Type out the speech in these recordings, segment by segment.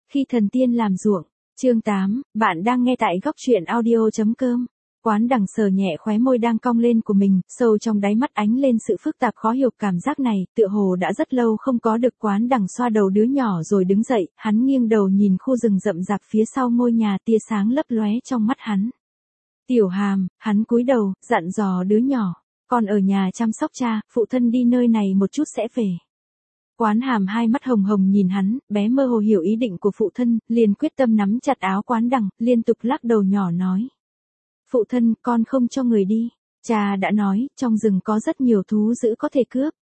Khi thần tiên làm ruộng, chương 8, bạn đang nghe tại góc truyện audio.com. Quán đằng sờ nhẹ khóe môi đang cong lên của mình, sâu trong đáy mắt ánh lên sự phức tạp khó hiểu. Cảm giác này, tựa hồ đã rất lâu không có được. Quán đằng xoa đầu đứa nhỏ rồi đứng dậy, hắn nghiêng đầu nhìn khu rừng rậm rạp phía sau ngôi nhà, tia sáng lấp lóe trong mắt hắn. Tiểu Hàm, hắn cúi đầu, dặn dò đứa nhỏ, con ở nhà chăm sóc cha, phụ thân đi nơi này một chút sẽ về. Quán Hàm hai mắt hồng hồng nhìn hắn, bé mơ hồ hiểu ý định của phụ thân, liền quyết tâm nắm chặt áo Quán Đằng, liên tục lắc đầu nhỏ nói. Phụ thân, con không cho người đi. Cha đã nói, trong rừng có rất nhiều thú dữ có thể cướp.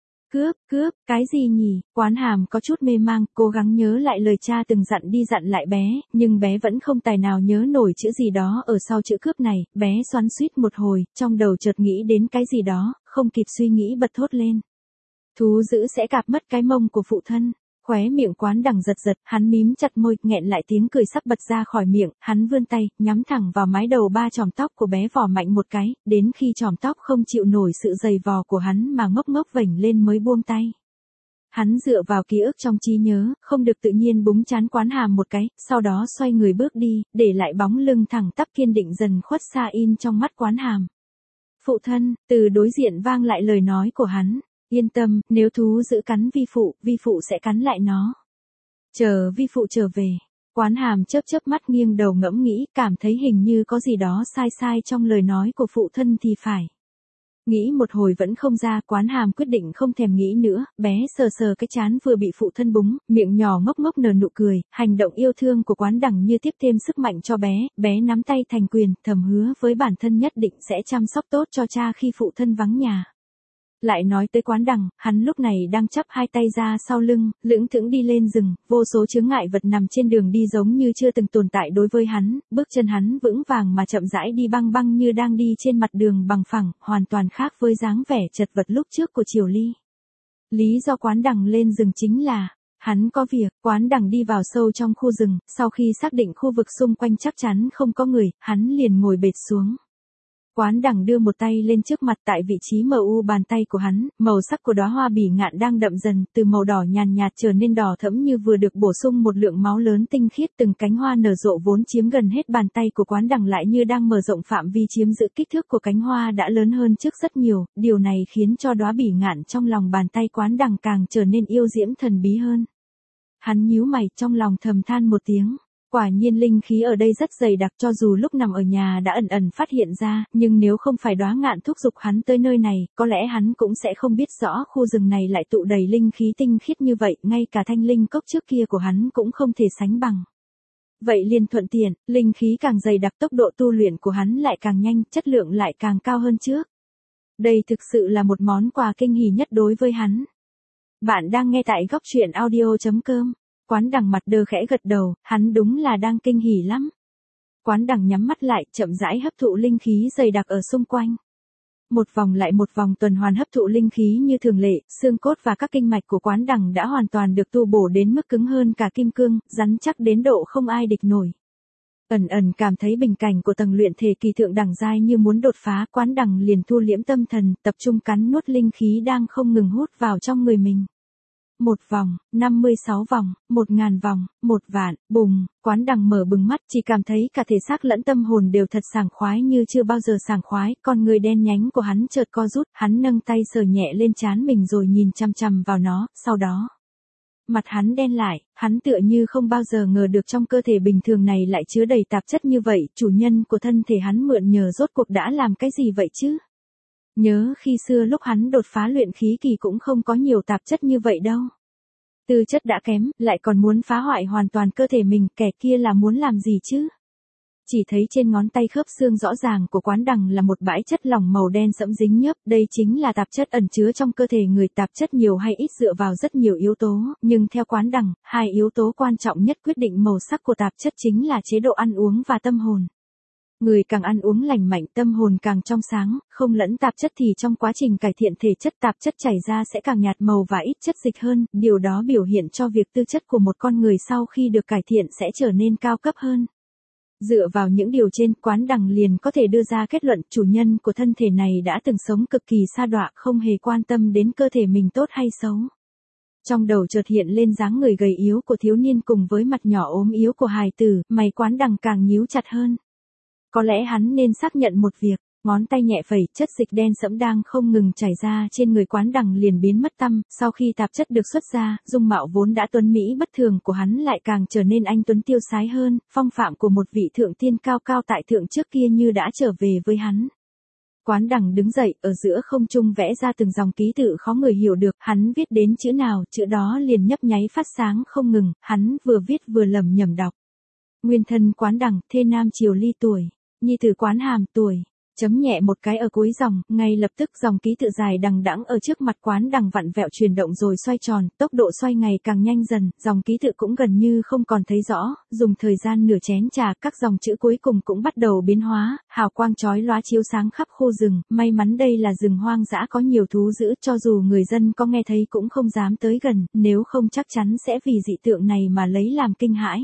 Cướp, cái gì nhỉ? Quán Hàm có chút mê mang, cố gắng nhớ lại lời cha từng dặn đi dặn lại bé, nhưng bé vẫn không tài nào nhớ nổi chữ gì đó ở sau chữ cướp này. Bé xoắn xuýt một hồi, trong đầu chợt nghĩ đến cái gì đó, không kịp suy nghĩ bật thốt lên. Thú dữ sẽ cạp mất cái mông của phụ thân. Khóe miệng Quán Đằng giật giật, hắn mím chặt môi, nghẹn lại tiếng cười sắp bật ra khỏi miệng, hắn vươn tay, nhắm thẳng vào mái đầu ba chòm tóc của bé vò mạnh một cái, đến khi chòm tóc không chịu nổi sự giày vò của hắn mà ngốc ngốc vểnh lên mới buông tay. Hắn dựa vào ký ức trong trí nhớ, không được tự nhiên búng trán Quán Hàm một cái, sau đó xoay người bước đi, để lại bóng lưng thẳng tắp kiên định dần khuất xa in trong mắt Quán Hàm. Phụ thân, từ đối diện vang lại lời nói của hắn. Yên tâm, nếu thú dữ cắn vi phụ sẽ cắn lại nó. Chờ vi phụ trở về. Quán Hàm chớp mắt nghiêng đầu ngẫm nghĩ, cảm thấy hình như có gì đó sai trong lời nói của phụ thân thì phải. Nghĩ một hồi vẫn không ra, Quán Hàm quyết định không thèm nghĩ nữa, bé sờ cái trán vừa bị phụ thân búng, miệng nhỏ ngốc nở nụ cười, hành động yêu thương của Quán Đằng như tiếp thêm sức mạnh cho bé nắm tay thành quyền, thầm hứa với bản thân nhất định sẽ chăm sóc tốt cho cha khi phụ thân vắng nhà. Lại nói tới Quán Đằng, hắn lúc này đang chắp hai tay ra sau lưng, lững thững đi lên rừng, vô số chướng ngại vật nằm trên đường đi giống như chưa từng tồn tại đối với hắn, bước chân hắn vững vàng mà chậm rãi đi băng như đang đi trên mặt đường bằng phẳng, hoàn toàn khác với dáng vẻ chật vật lúc trước của Triều Ly. Lý do Quán Đằng lên rừng chính là, hắn có việc. Quán Đằng đi vào sâu trong khu rừng, sau khi xác định khu vực xung quanh chắc chắn không có người, hắn liền ngồi bệt xuống. Quán Đằng đưa một tay lên trước mặt, tại vị trí mờ u bàn tay của hắn, màu sắc của đóa hoa bỉ ngạn đang đậm dần, từ màu đỏ nhàn nhạt trở nên đỏ thẫm như vừa được bổ sung một lượng máu lớn tinh khiết. Từng cánh hoa nở rộ vốn chiếm gần hết bàn tay của Quán Đằng lại như đang mở rộng phạm vi chiếm giữ. Kích thước của cánh hoa đã lớn hơn trước rất nhiều, điều này khiến cho đóa bỉ ngạn trong lòng bàn tay Quán Đằng càng trở nên yêu diễm thần bí hơn. Hắn nhíu mày, trong lòng thầm than một tiếng. Quả nhiên linh khí ở đây rất dày đặc, cho dù lúc nằm ở nhà đã ẩn phát hiện ra, nhưng nếu không phải Đóa Ngạn thúc giục hắn tới nơi này, có lẽ hắn cũng sẽ không biết rõ khu rừng này lại tụ đầy linh khí tinh khiết như vậy, ngay cả thanh linh cốc trước kia của hắn cũng không thể sánh bằng. Vậy liền thuận tiện, linh khí càng dày đặc tốc độ tu luyện của hắn lại càng nhanh, chất lượng lại càng cao hơn trước. Đây thực sự là một món quà kinh hỉ nhất đối với hắn. Bạn đang nghe tại góc truyện audio.com. Quán Đằng mặt đơ khẽ gật đầu, hắn đúng là đang kinh hỉ lắm. Quán Đằng nhắm mắt lại, chậm rãi hấp thụ linh khí dày đặc ở xung quanh. Một vòng lại một vòng tuần hoàn hấp thụ linh khí như thường lệ, xương cốt và các kinh mạch của Quán Đằng đã hoàn toàn được tu bổ đến mức cứng hơn cả kim cương, rắn chắc đến độ không ai địch nổi. Ẩn cảm thấy bình cảnh của tầng luyện thể kỳ thượng đẳng giai như muốn đột phá, Quán Đằng liền thu liễm tâm thần, tập trung cắn nuốt linh khí đang không ngừng hút vào trong người mình. 1 vòng, 56 vòng, 1000 vòng, 1 vạn, bùng, Quán Đằng mở bừng mắt, chỉ cảm thấy cả thể xác lẫn tâm hồn đều thật sảng khoái như chưa bao giờ sảng khoái, con người đen nhánh của hắn chợt co rút, hắn nâng tay sờ nhẹ lên trán mình rồi nhìn chằm vào nó, sau đó. Mặt hắn đen lại, hắn tựa như không bao giờ ngờ được trong cơ thể bình thường này lại chứa đầy tạp chất như vậy, chủ nhân của thân thể hắn mượn nhờ rốt cuộc đã làm cái gì vậy chứ? Nhớ khi xưa lúc hắn đột phá luyện khí kỳ cũng không có nhiều tạp chất như vậy đâu. Tư chất đã kém, lại còn muốn phá hoại hoàn toàn cơ thể mình, kẻ kia là muốn làm gì chứ? Chỉ thấy trên ngón tay khớp xương rõ ràng của Quán Đằng là một bãi chất lỏng màu đen sẫm dính nhớp, đây chính là tạp chất ẩn chứa trong cơ thể người. Tạp chất nhiều hay ít dựa vào rất nhiều yếu tố, nhưng theo Quán Đằng, hai yếu tố quan trọng nhất quyết định màu sắc của tạp chất chính là chế độ ăn uống và tâm hồn. Người càng ăn uống lành mạnh, tâm hồn càng trong sáng, không lẫn tạp chất thì trong quá trình cải thiện thể chất tạp chất chảy ra sẽ càng nhạt màu và ít chất dịch hơn, điều đó biểu hiện cho việc tư chất của một con người sau khi được cải thiện sẽ trở nên cao cấp hơn. Dựa vào những điều trên, Quán Đằng liền có thể đưa ra kết luận chủ nhân của thân thể này đã từng sống cực kỳ sa đọa, không hề quan tâm đến cơ thể mình tốt hay xấu. Trong đầu chợt hiện lên dáng người gầy yếu của thiếu niên cùng với mặt nhỏ ốm yếu của hài tử, mày Quán Đằng càng nhíu chặt hơn. Có lẽ hắn nên xác nhận một việc, ngón tay nhẹ phẩy, chất dịch đen sẫm đang không ngừng chảy ra trên người Quán Đằng liền biến mất tăm, sau khi tạp chất được xuất ra, dung mạo vốn đã tuấn mỹ bất thường của hắn lại càng trở nên anh tuấn tiêu sái hơn, phong phạm của một vị thượng tiên cao cao tại thượng trước kia như đã trở về với hắn. Quán Đằng đứng dậy, ở giữa không trung vẽ ra từng dòng ký tự khó người hiểu được, hắn viết đến chữ nào, chữ đó liền nhấp nháy phát sáng không ngừng, hắn vừa viết vừa lẩm nhẩm đọc. Nguyên thân Quán Đằng, thê nam Triều Ly tuổi, nhi tử Quán Hàm tuổi. Chấm nhẹ một cái ở cuối dòng, ngay lập tức dòng ký tự dài đằng đẵng ở trước mặt Quán Đằng vặn vẹo chuyển động rồi xoay tròn, tốc độ xoay ngày càng nhanh dần, dòng ký tự cũng gần như không còn thấy rõ, dùng thời gian nửa chén trà, các dòng chữ cuối cùng cũng bắt đầu biến hóa, hào quang chói lóa chiếu sáng khắp khu rừng, may mắn đây là rừng hoang dã có nhiều thú dữ, cho dù người dân có nghe thấy cũng không dám tới gần, nếu không chắc chắn sẽ vì dị tượng này mà lấy làm kinh hãi.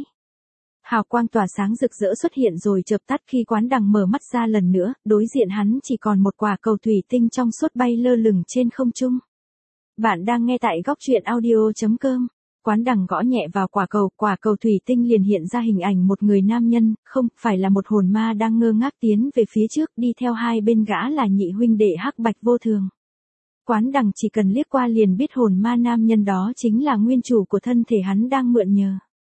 Hào quang tỏa sáng rực rỡ xuất hiện rồi chợp tắt khi Quán Đằng mở mắt ra lần nữa, đối diện hắn chỉ còn một quả cầu thủy tinh trong suốt bay lơ lửng trên không trung. Bạn đang nghe tại góc truyện audio.com. Quán Đằng gõ nhẹ vào quả cầu thủy tinh liền hiện ra hình ảnh một người nam nhân, không phải là một hồn ma đang ngơ ngác tiến về phía trước, đi theo hai bên gã là nhị huynh đệ hắc bạch vô thường. Quán Đằng chỉ cần liếc qua liền biết hồn ma nam nhân đó chính là nguyên chủ của thân thể hắn đang mượn nhờ.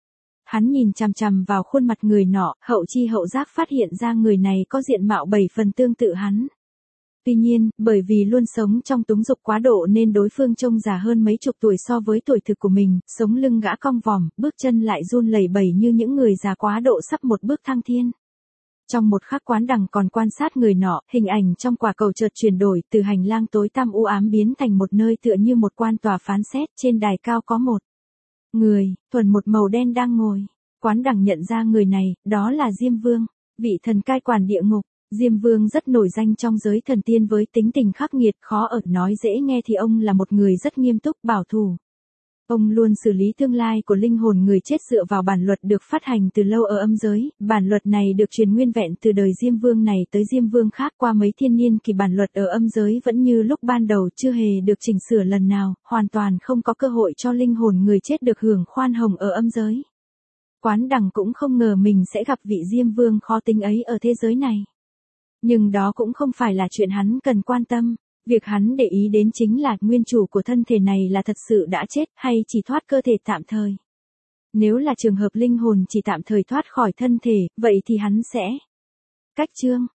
Hắn nhìn chằm chằm vào khuôn mặt người nọ, hậu chi hậu giác phát hiện ra người này có diện mạo 7 phần tương tự hắn. Tuy nhiên, bởi vì luôn sống trong túng dục quá độ nên đối phương trông già hơn mấy chục tuổi so với tuổi thực của mình, sống lưng gã cong vòm, bước chân lại run lẩy bẩy như những người già quá độ sắp một bước thăng thiên. Trong một khắc Quán Đằng còn quan sát người nọ, hình ảnh trong quả cầu chợt chuyển đổi, từ hành lang tối tăm u ám biến thành một nơi tựa như một quan tòa phán xét, trên đài cao có một người, thuần một màu đen đang ngồi. Quán Đằng nhận ra người này, đó là Diêm Vương, vị thần cai quản địa ngục. Diêm Vương rất nổi danh trong giới thần tiên với tính tình khắc nghiệt, khó ở, nói dễ nghe thì ông là một người rất nghiêm túc, bảo thủ. Ông luôn xử lý tương lai của linh hồn người chết dựa vào bản luật được phát hành từ lâu ở âm giới, bản luật này được truyền nguyên vẹn từ đời Diêm Vương này tới Diêm Vương khác, qua mấy thiên niên kỳ bản luật ở âm giới vẫn như lúc ban đầu, chưa hề được chỉnh sửa lần nào, hoàn toàn không có cơ hội cho linh hồn người chết được hưởng khoan hồng ở âm giới. Quán Đằng cũng không ngờ mình sẽ gặp vị Diêm Vương khó tính ấy ở thế giới này. Nhưng đó cũng không phải là chuyện hắn cần quan tâm. Việc hắn để ý đến chính là nguyên chủ của thân thể này là thật sự đã chết hay chỉ thoát cơ thể tạm thời. Nếu là trường hợp linh hồn chỉ tạm thời thoát khỏi thân thể, vậy thì hắn sẽ cách chương.